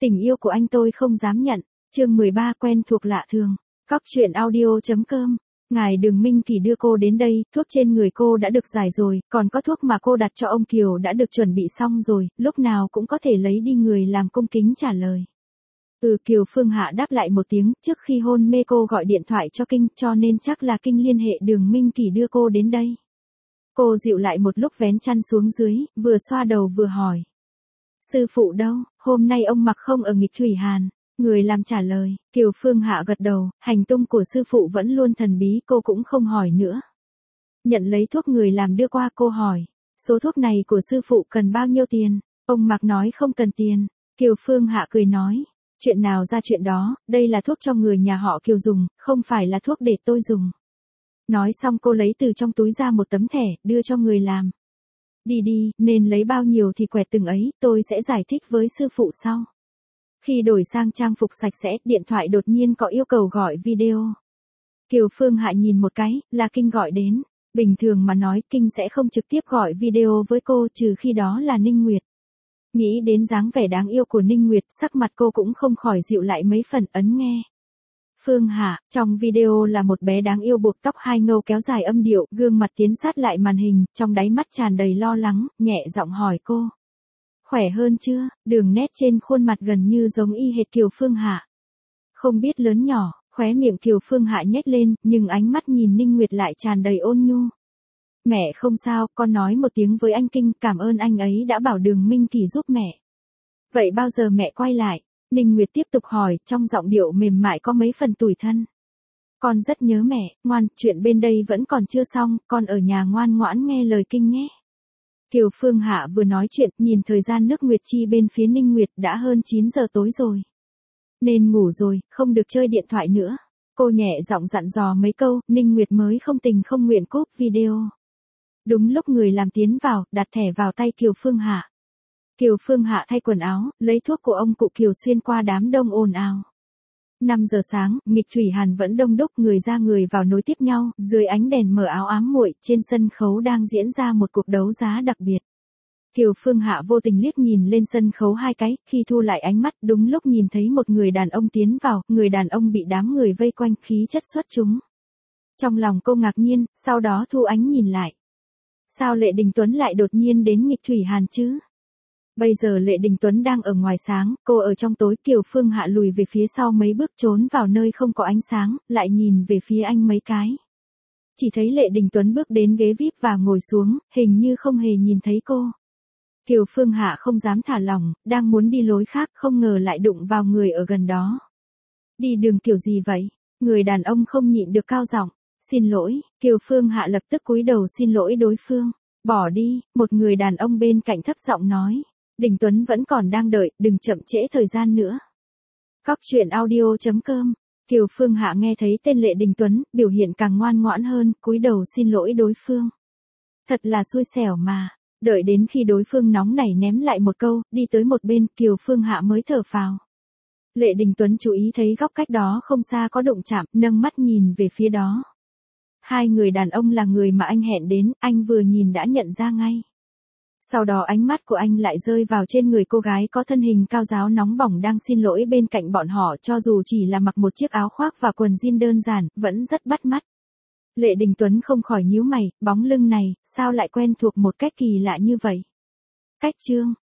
Tình yêu của anh tôi không dám nhận. Chương 13 quen thuộc lạ thường. Cóc truyện audio.com. Ngài Đường Minh Kỳ đưa cô đến đây, thuốc trên người cô đã được giải rồi, còn có thuốc mà cô đặt cho ông Kiều đã được chuẩn bị xong rồi, lúc nào cũng có thể lấy đi. Người làm cung kính trả lời. Kiều Phương Hạ đáp lại một tiếng, trước khi hôn mê cô gọi điện thoại cho Kinh, cho nên chắc là Kinh liên hệ Đường Minh Kỳ đưa cô đến đây. Cô dịu lại một lúc vén chăn xuống dưới, vừa xoa đầu vừa hỏi. Sư phụ đâu, hôm nay ông mặc không ở nghịch thủy hàn? Người làm trả lời, Kiều Phương Hạ gật đầu, hành tung của sư phụ vẫn luôn thần bí, cô cũng không hỏi nữa. Nhận lấy thuốc người làm đưa qua, cô hỏi, số thuốc này của sư phụ cần bao nhiêu tiền? Ông mặc nói không cần tiền. Kiều Phương Hạ cười nói, chuyện nào ra chuyện đó, đây là thuốc cho người nhà họ Kiều dùng, không phải là thuốc để tôi dùng. Nói xong cô lấy từ trong túi ra một tấm thẻ, đưa cho người làm. Đi, nên lấy bao nhiêu thì quẹt từng ấy, tôi sẽ giải thích với sư phụ sau. Khi đổi sang trang phục sạch sẽ, điện thoại đột nhiên có yêu cầu gọi video. Kiều Phương Hạ nhìn một cái, là Kinh gọi đến. Bình thường mà nói, Kinh sẽ không trực tiếp gọi video với cô, trừ khi đó là Ninh Nguyệt. Nghĩ đến dáng vẻ đáng yêu của Ninh Nguyệt, sắc mặt cô cũng không khỏi dịu lại mấy phần, ấn nghe. Phương Hạ, trong video là một bé đáng yêu buộc tóc hai ngâu kéo dài âm điệu, gương mặt tiến sát lại màn hình, trong đáy mắt tràn đầy lo lắng, nhẹ giọng hỏi cô. Khỏe hơn chưa? Đường nét trên khuôn mặt gần như giống y hệt Kiều Phương Hạ. Không biết lớn nhỏ, khóe miệng Kiều Phương Hạ nhếch lên, nhưng ánh mắt nhìn Ninh Nguyệt lại tràn đầy ôn nhu. Mẹ không sao, con nói một tiếng với anh Kinh, cảm ơn anh ấy đã bảo Đường Minh Kỳ giúp mẹ. Vậy bao giờ mẹ quay lại? Ninh Nguyệt tiếp tục hỏi, trong giọng điệu mềm mại có mấy phần tủi thân. Con rất nhớ mẹ, ngoan, chuyện bên đây vẫn còn chưa xong, con ở nhà ngoan ngoãn nghe lời Kinh nhé. Kiều Phương Hạ vừa nói chuyện, nhìn thời gian nước Nguyệt Chi bên phía Ninh Nguyệt đã hơn 9 giờ tối rồi. Nên ngủ rồi, không được chơi điện thoại nữa. Cô nhẹ giọng dặn dò mấy câu, Ninh Nguyệt mới không tình không nguyện cúp video. Đúng lúc người làm tiến vào, đặt thẻ vào tay Kiều Phương Hạ. Kiều Phương Hạ thay quần áo, lấy thuốc của ông cụ Kiều xuyên qua đám đông ồn ào. 5 giờ sáng, nghịch thủy hàn vẫn đông đúc, người ra người vào nối tiếp nhau, dưới ánh đèn mờ áo ám muội, trên sân khấu đang diễn ra một cuộc đấu giá đặc biệt. Kiều Phương Hạ vô tình liếc nhìn lên sân khấu hai cái, khi thu lại ánh mắt, đúng lúc nhìn thấy một người đàn ông tiến vào, người đàn ông bị đám người vây quanh, khí chất xuất chúng. Trong lòng cô ngạc nhiên, sau đó thu ánh nhìn lại. Sao Lệ Đình Tuấn lại đột nhiên đến nghịch thủy hàn chứ? Bây giờ Lệ Đình Tuấn đang ở ngoài sáng, cô ở trong tối. Kiều Phương Hạ lùi về phía sau mấy bước trốn vào nơi không có ánh sáng, lại nhìn về phía anh mấy cái. Chỉ thấy Lệ Đình Tuấn bước đến ghế VIP và ngồi xuống, hình như không hề nhìn thấy cô. Kiều Phương Hạ không dám thả lỏng, đang muốn đi lối khác, không ngờ lại đụng vào người ở gần đó. Đi đường kiểu gì vậy? Người đàn ông không nhịn được cao giọng. Xin lỗi. Kiều Phương Hạ lập tức cúi đầu xin lỗi đối phương. Bỏ đi, một người đàn ông bên cạnh thấp giọng nói. Đình Tuấn vẫn còn đang đợi, đừng chậm trễ thời gian nữa. Cóc truyện audio.com. Kiều Phương Hạ nghe thấy tên Lệ Đình Tuấn, biểu hiện càng ngoan ngoãn hơn, cúi đầu xin lỗi đối phương. Thật là xui xẻo mà. Đợi đến khi đối phương nóng nảy ném lại một câu, đi tới một bên, Kiều Phương Hạ mới thở phào. Lệ Đình Tuấn chú ý thấy góc cách đó không xa có đụng chạm, nâng mắt nhìn về phía đó. Hai người đàn ông là người mà anh hẹn đến, anh vừa nhìn đã nhận ra ngay. Sau đó ánh mắt của anh lại rơi vào trên người cô gái có thân hình cao ráo nóng bỏng đang xin lỗi bên cạnh bọn họ, cho dù chỉ là mặc một chiếc áo khoác và quần jean đơn giản, vẫn rất bắt mắt. Lệ Đình Tuấn không khỏi nhíu mày, bóng lưng này, sao lại quen thuộc một cách kỳ lạ như vậy? Cách chương.